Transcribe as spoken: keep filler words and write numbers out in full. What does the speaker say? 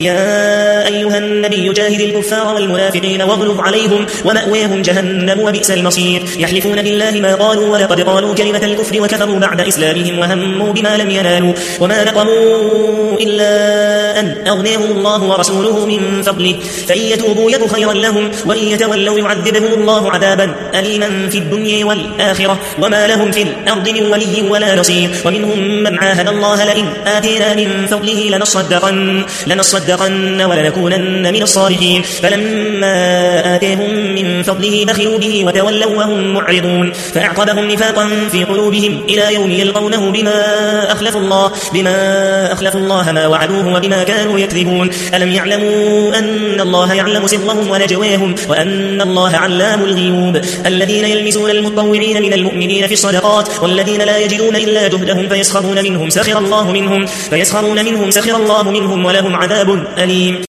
يا أيها النبي جاهد الكفار والمنافقين واغلظ عليهم ومأواهم جهنم وبئس المصير يحلفون بالله ما قالوا ولقد قالوا كلمة الكفر وكفروا بعد إسلامهم وهموا بما لم ينالوا وما نقموا إلا أن أغناهم الله ورسوله من فضله فإن يتوبوا يك خيرا لهم وإن يتولوا يعذبهم الله عذابا أليما في الدنيا والآخرة وما لهم في الأرض من ولي ولا نصير ومنهم من عاهد الله لئن آتينا من فضله لنصدقن لنصدقن ولنكونن من الصالحين فلما آتيهم من فضله بخلوا به وتولوا وهم معرضون فأعقبهم نفاقا في قلوبهم إلى يوم يلقونه بما أخلفوا الله بما أخلفوا الله ما وعدوه وبما كانوا يكذبون ألم يعلموا أن الله يعلم سرهم ونجواهم وأن الله علام الغيوب الذين يلمزون المتطوعين من المؤمنين في الصدقات والذين لا يجدون إلا جهدهم فيسخرون منهم سخر الله منهم فيسخرون منهم سخر الله منهم ولهم عذاب أليم